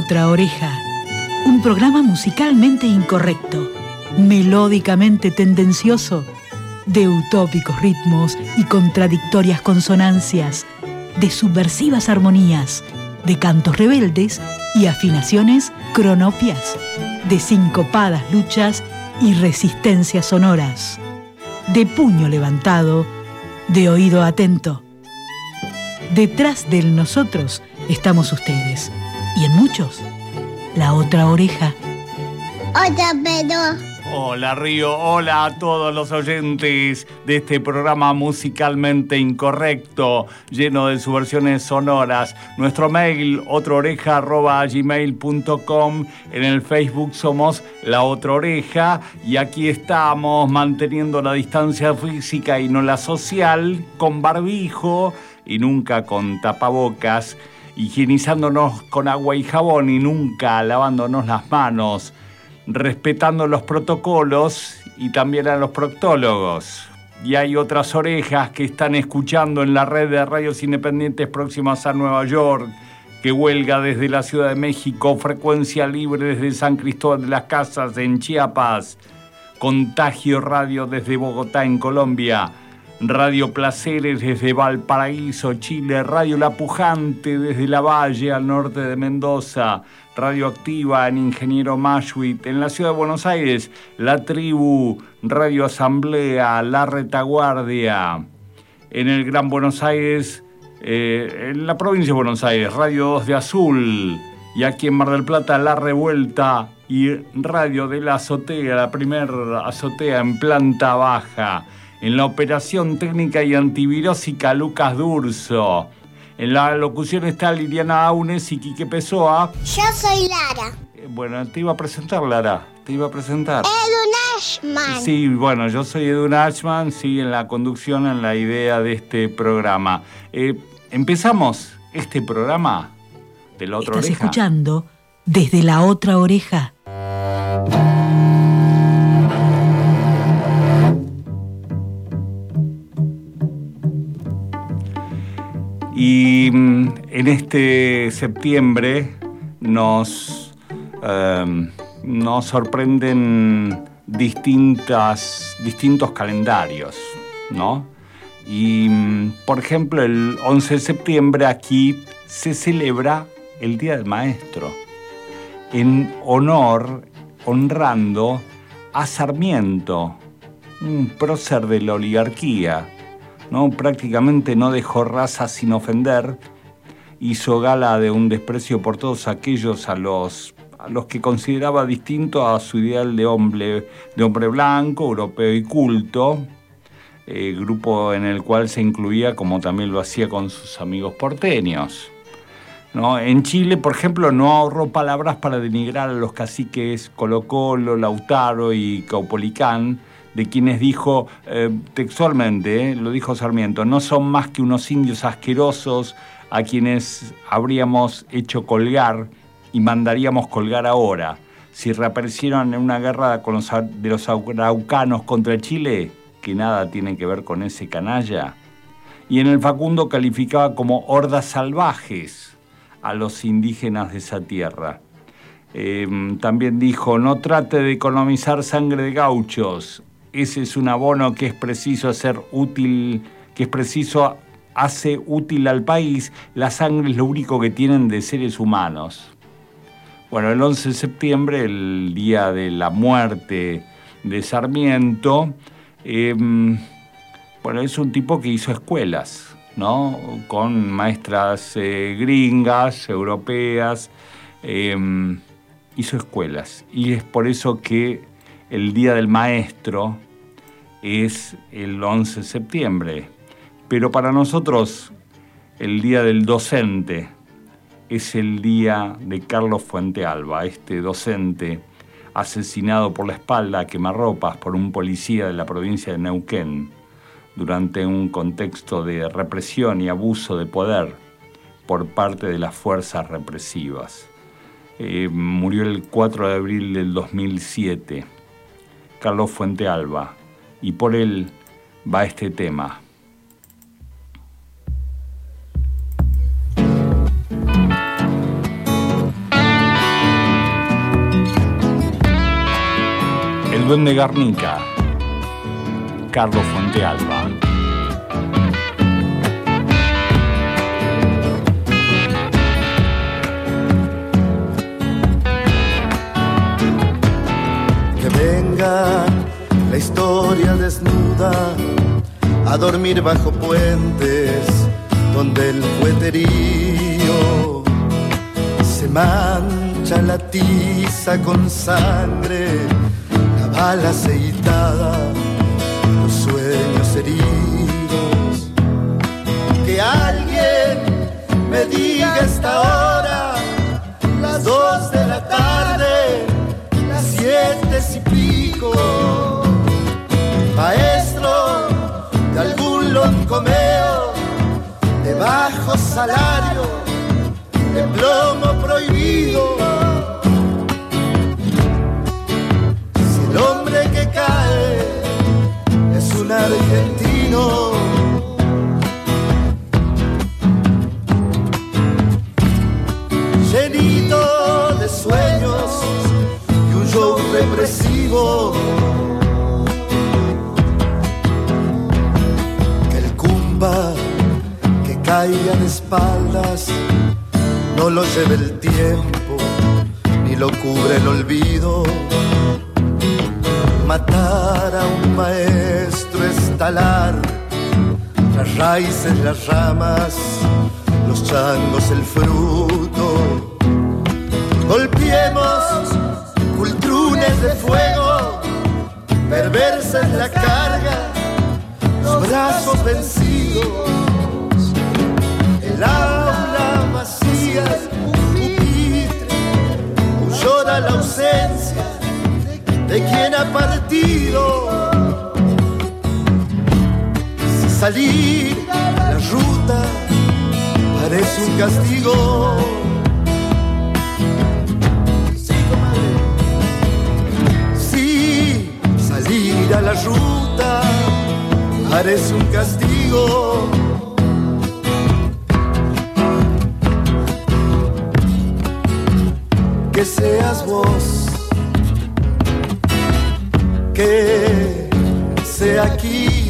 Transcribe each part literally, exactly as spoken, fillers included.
otra oreja. Un programa musicalmente incorrecto, melódicamente tendencioso, de utópicos ritmos y contradictorias consonancias, de subversivas armonías, de cantos rebeldes y afinaciones cronopias, de sincopadas luchas y resistencias sonoras, de puño levantado, de oído atento. Detrás del nosotros estamos ustedes, y en muchos, la otra oreja. Hola, Pedro. Hola, Río. Hola a todos los oyentes de este programa musicalmente incorrecto, lleno de subversiones sonoras. Nuestro mail, otraoreja arroba gmail punto com. En el Facebook somos La Otra Oreja. Y aquí estamos manteniendo la distancia física y no la social, con barbijo y nunca con tapabocas, higienizándonos con agua y jabón y nunca lavándonos las manos, respetando los protocolos y también a los proctólogos. Y hay otras orejas que están escuchando en la red de radios independientes próximas a Nueva York, que huelga desde la Ciudad de México, Frecuencia Libre desde San Cristóbal de las Casas en Chiapas, Contagio Radio desde Bogotá en Colombia, Radio Placeres desde Valparaíso, Chile, Radio La Pujante desde La Valle al norte de Mendoza, Radio Activa en Ingeniero Mashuit, en la Ciudad de Buenos Aires, La Tribu, Radio Asamblea, La Retaguardia, en el Gran Buenos Aires, eh, en la provincia de Buenos Aires, Radio dos de Azul, y aquí en Mar del Plata, La Revuelta y Radio de la Azotea, la primer azotea en planta baja. En la operación técnica y antivirósica, Lucas Durso. En la locución está Liliana Aunes y Quique Pessoa. Yo soy Lara. Eh, bueno, te iba a presentar, Lara. Te iba a presentar. Edun Ashman. Sí, bueno, yo soy Edun Ashman, sí, en la conducción, en la idea de este programa. Eh, empezamos este programa de La Otra Estás Oreja. escuchando desde La Otra Oreja. Y en este septiembre nos, eh, nos sorprenden distintas, distintos calendarios, ¿no? Y, por ejemplo, el once de septiembre aquí se celebra el Día del Maestro, en honor, honrando a Sarmiento, un prócer de la oligarquía, ¿no? Prácticamente no dejó raza sin ofender, hizo gala de un desprecio por todos aquellos a los, a los que consideraba distinto a su ideal de hombre, de hombre blanco, europeo y culto, eh, grupo en el cual se incluía, como también lo hacía con sus amigos porteños, ¿no? En Chile, por ejemplo, no ahorró palabras para denigrar a los caciques Colo Colo, Lautaro y Caupolicán, de quienes dijo eh, textualmente, eh, lo dijo Sarmiento, no son más que unos indios asquerosos a quienes habríamos hecho colgar y mandaríamos colgar ahora. Si reaparecieron en una guerra con los, de los araucanos contra Chile, que nada tiene que ver con ese canalla. Y en el Facundo calificaba como hordas salvajes a los indígenas de esa tierra. Eh, también dijo, no trate de economizar sangre de gauchos. Ese es un abono que es preciso hacer útil, que es preciso hace útil al país. La sangre es lo único que tienen de seres humanos. Bueno, el once de septiembre, el día de la muerte de Sarmiento, eh, bueno, es un tipo que hizo escuelas, ¿no? Con maestras eh, gringas, europeas, eh, hizo escuelas. Y es por eso que el Día del Maestro es el once de septiembre, pero para nosotros el Día del Docente es el día de Carlos Fuentealba, este docente asesinado por la espalda a quemarropas por un policía de la provincia de Neuquén durante un contexto de represión y abuso de poder por parte de las fuerzas represivas. Eh, murió el cuatro de abril del dos mil siete. Carlos Fuentealba, y por él va este tema. El Duende Garnica, Carlos Fuentealba. Que venga la historia desnuda a dormir bajo puentes donde el fueterío se mancha la tiza con sangre, la bala aceitada, los sueños heridos. Que alguien me diga esta hora, las dos de la tarde, las siete y pico, maestro de algún loncomeo, de bajo salario, de plomo prohibido. Si el hombre que cae es un argentino, llenito de sueños y un show represivo, que el cumba que caiga de espaldas no lo lleve el tiempo ni lo cubre el olvido. Matar a un maestro es talar las raíces, las ramas, los changos, el fruto. Golpeemos cultrunes de fuego, perversa es la carga, los brazos vencidos, el aula vacía, un pupitre, un llora la ausencia de quien ha partido. Si salir la ruta parece un castigo, si salir a la ruta parece un castigo, que seas vos, que sea aquí,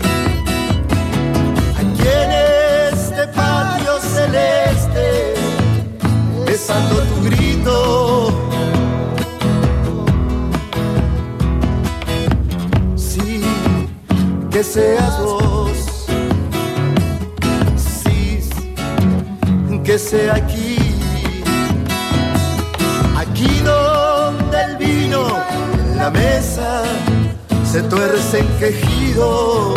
aquí en este patio celeste, besando tu grito. Sí, que seas vos, sí, que sea aquí, aquí donde el vino en la mesa se tuercen quejidos.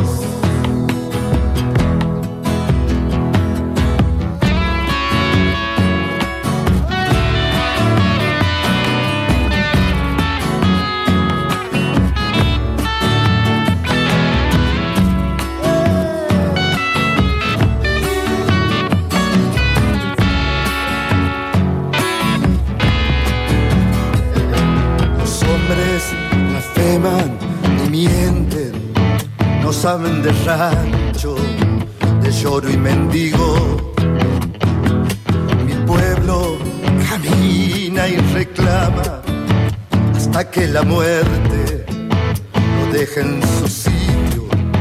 Los hombres blasfeman y mienten, no saben de rancho, de lloro y mendigo. Mi pueblo camina y reclama hasta que la muerte lo deje en su sitio.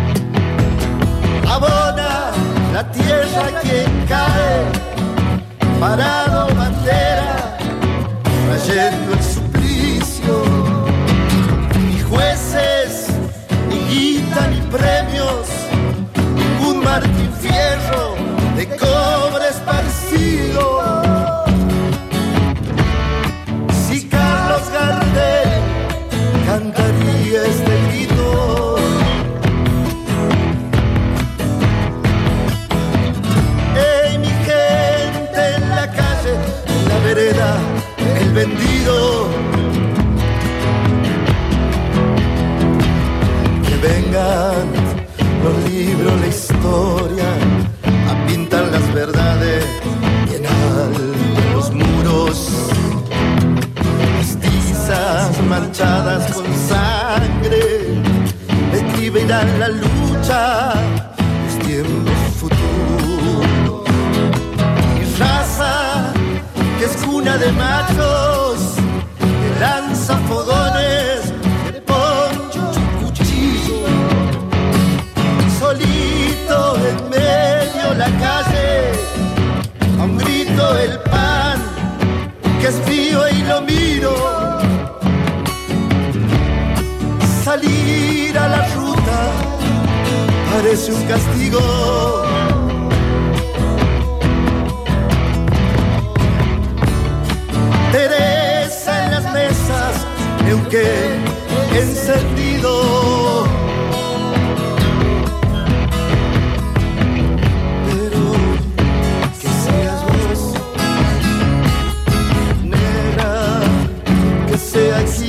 Abona la tierra quien cae, parado bandera, trayendo el suplicio. Ni jueces, ni guita, ni premios, ningún Martín Fierro de cobre esparcido. Si Carlos Gardel cantaría este grito, ¡ey, mi gente en la calle, en la vereda, el vendido! Que vengan los libros, la historia, a pintar las verdades y en alto los muros, las tizas manchadas con sangre escribirán la lucha, los tiempos futuros. Mi raza, que es cuna de machos, que lanza fogones, que pone merece un castigo. Teresa en las mesas, Neuquén encendido. Pero que seas vos, negra, que sea aquí.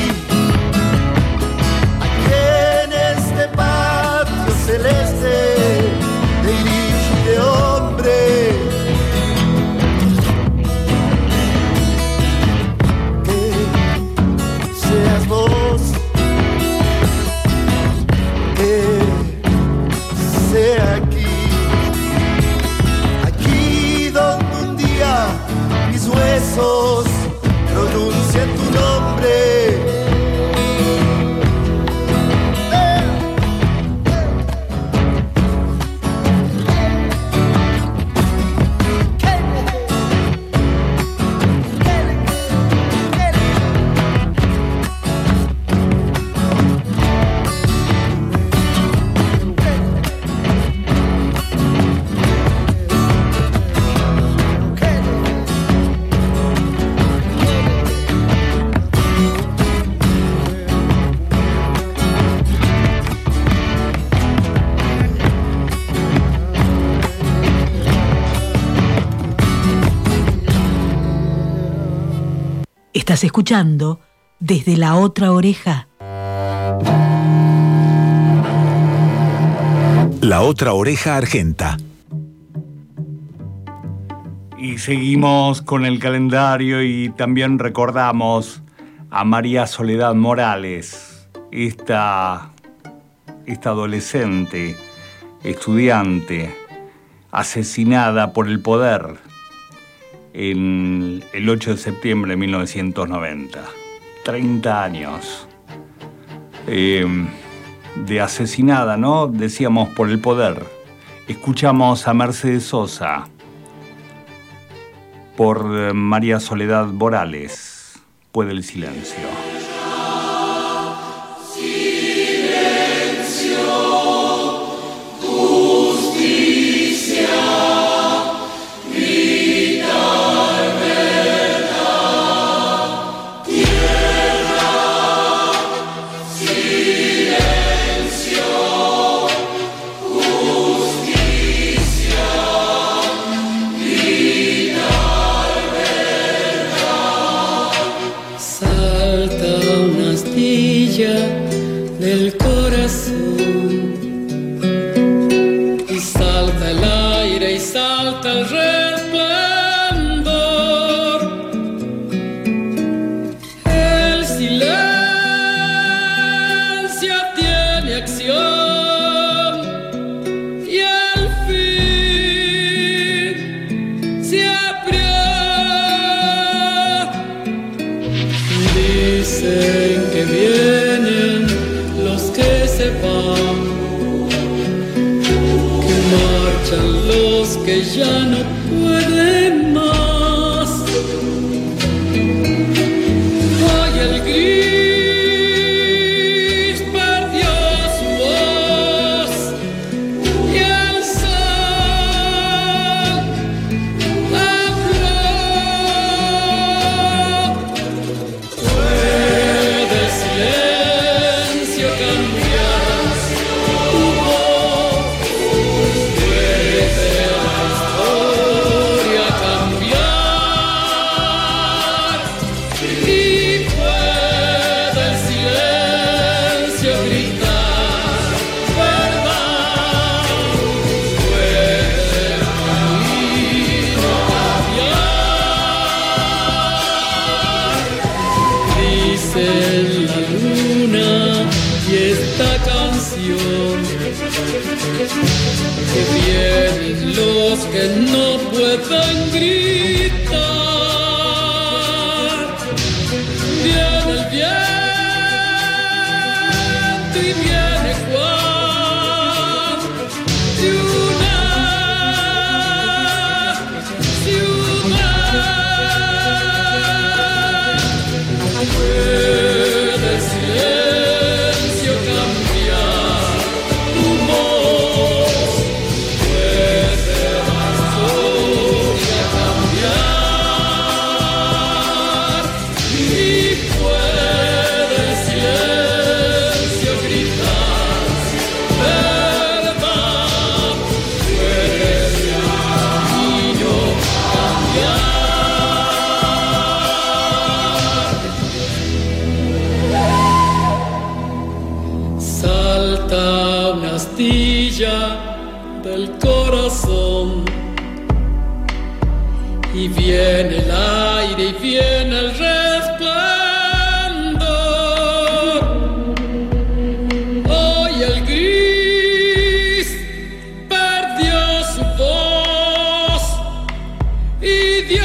Celeste, de iris y de hombre, que seas vos, que sea aquí, aquí donde un día mis huesos pronuncian tu nombre. Estás escuchando Desde la Otra Oreja. La Otra Oreja Argenta. Y seguimos con el calendario y también recordamos a María Soledad Morales, esta, esta adolescente, estudiante, asesinada por el poder en el ocho de septiembre de mil novecientos noventa. treinta años eh, de asesinada, ¿no? Decíamos, por el poder. Escuchamos a Mercedes Sosa por María Soledad Morales. Puede el silencio. Del corazón y salta el aire y salta el resplandor. El silencio tiene acción y al fin se abrió. Dicen que vienen los que se van, que marchan los que ya no pueden más. Hoy el gris perdió su voz y el sol habló. Puede el silencio cambiar tu voz, puede la historia cambiar y puede el silencio gritar verdad, puede el camino cambiar. Dice la luna y esta canción que vienen los que no pueden gritar. Viene el viento y viene Juan de una ciudad. Puede el silencio cambiar tu voz. semilla del corazón. Y viene el aire y viene el resplandor. Hoy el gris perdió su voz y Dios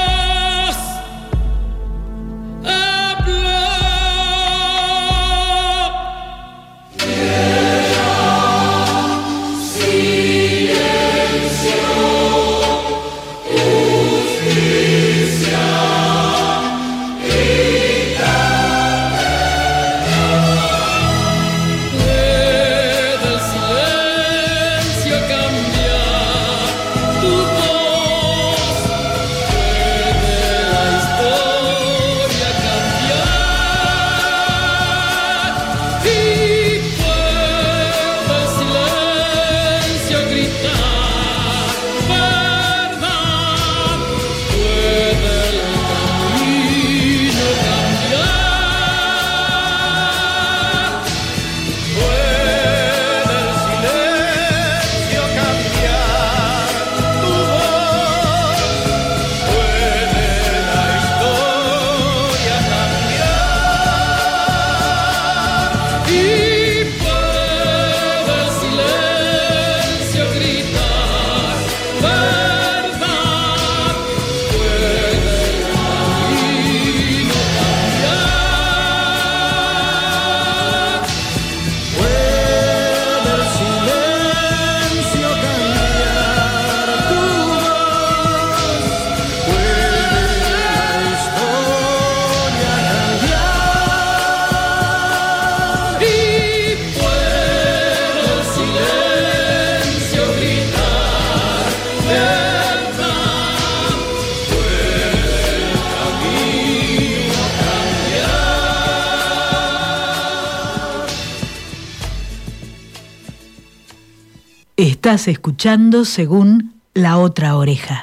Estás escuchando Según la Otra Oreja.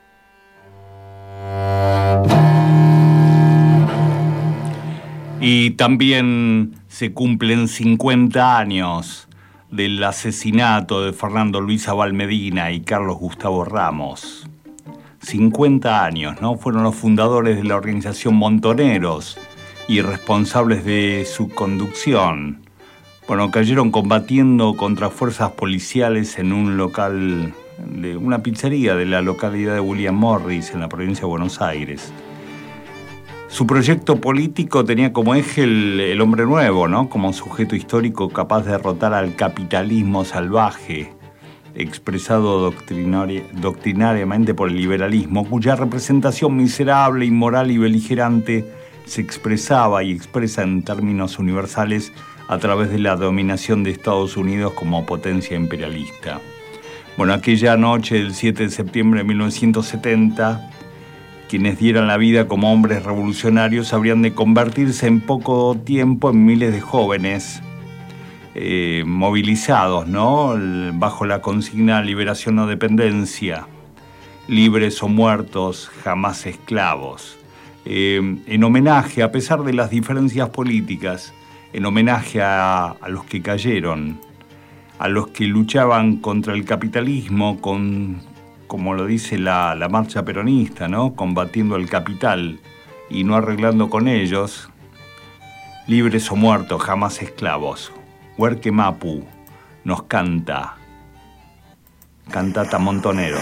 Y también se cumplen cincuenta años del asesinato de Fernando Luis Abal Medina y Carlos Gustavo Ramos. cincuenta años, ¿no? Fueron los fundadores de la organización Montoneros y responsables de su conducción. Bueno, cayeron combatiendo contra fuerzas policiales en un local, de una pizzería de la localidad de William Morris, en la provincia de Buenos Aires. Su proyecto político tenía como eje el, el hombre nuevo, ¿no? Como sujeto histórico capaz de derrotar al capitalismo salvaje, expresado doctrinari- doctrinariamente por el liberalismo, cuya representación miserable, inmoral y beligerante se expresaba y expresa en términos universales a través de la dominación de Estados Unidos como potencia imperialista. Bueno, aquella noche del siete de septiembre de mil novecientos setenta, quienes dieran la vida como hombres revolucionarios habrían de convertirse en poco tiempo en miles de jóvenes eh, movilizados, ¿no? Bajo la consigna liberación o dependencia, libres o muertos, jamás esclavos. Eh, en homenaje, a pesar de las diferencias políticas, en homenaje a, a los que cayeron, a los que luchaban contra el capitalismo, con, como lo dice la, la marcha peronista, ¿no? Combatiendo el capital y no arreglando con ellos, libres o muertos, jamás esclavos. Huerque Mapu nos canta Cantata Montoneros.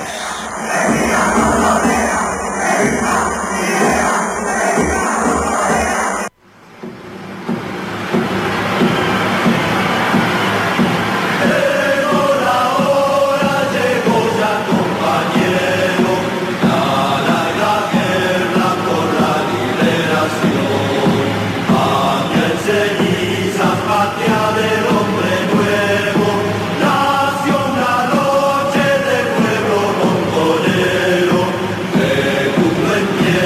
Nació una noche de pueblo montonero, que puso en pie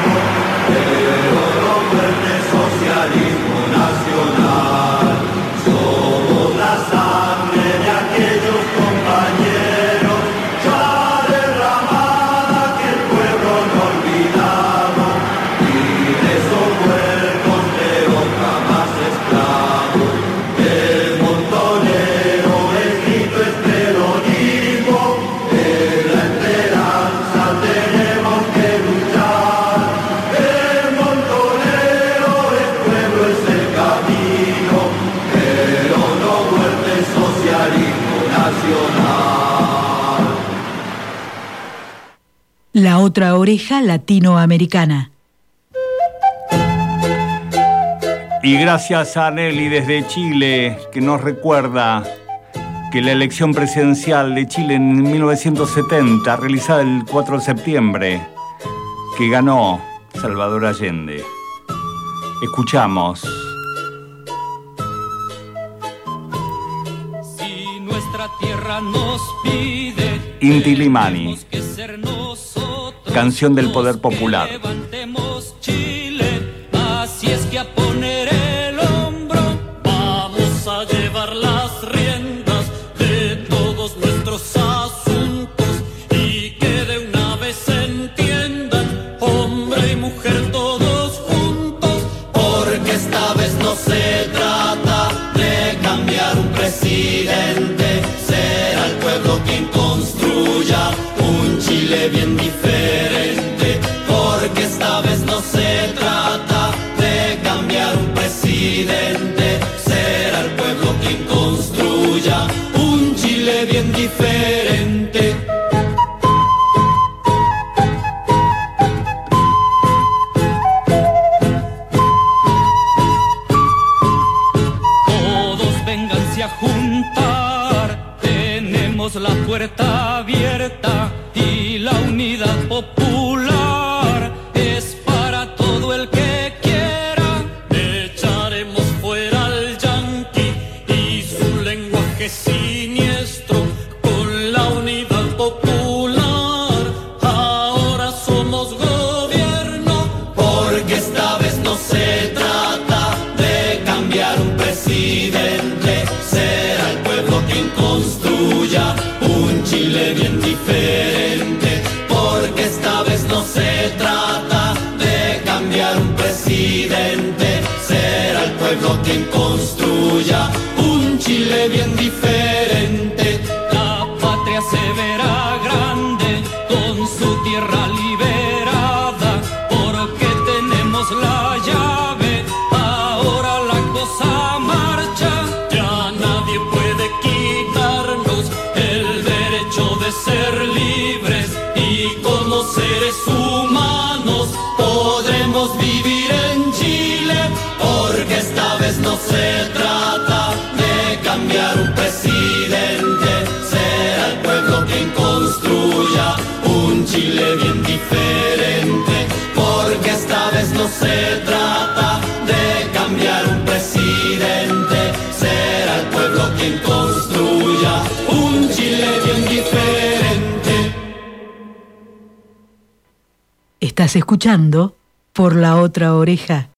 La otra oreja latinoamericana. Y gracias a Nelly desde Chile, que nos recuerda que la elección presidencial de Chile en mil novecientos setenta, realizada el cuatro de septiembre, que ganó Salvador Allende. Escuchamos. Si nuestra tierra nos pide, Inti Illimani, canción del poder popular. Levantemos Chile, así es que a poner el hombro vamos a llevar las riendas de todos nuestros asuntos y que de una vez entiendan, hombre y mujer todos juntos, porque esta vez no se trata de cambiar un presidente, será el pueblo quien construya un Chile bien diferente, porque esta vez no se trata de cambiar un presidente, será el pueblo quien construya un Chile bien diferente. Todos vénganse a juntar, tenemos la puerta abierta y la unidad popular es para todo el que quiera. Echaremos fuera al yanqui y su lenguaje siniestro con la unidad popular. Ahora somos gobierno, porque esta vez no se trata de cambiar un presidente, será el pueblo quien construya un Chile bien diferente, porque esta vez no se trata de cambiar un presidente, será el pueblo quien construya un Chile bien diferente. La patria se verá grande con su tierra liberada, porque tenemos la llave, ahora la cosa marcha, ya nadie puede quitarnos el derecho de ser libres y como seres humanos podremos vivir en Chile, porque esta vez no se trata de cambiar un presidente, será el pueblo quien construya un Chile bien diferente, porque esta vez no se trata de cambiar un presidente, será el pueblo quien construya un Chile bien diferente. Estás escuchando Por la Otra Oreja.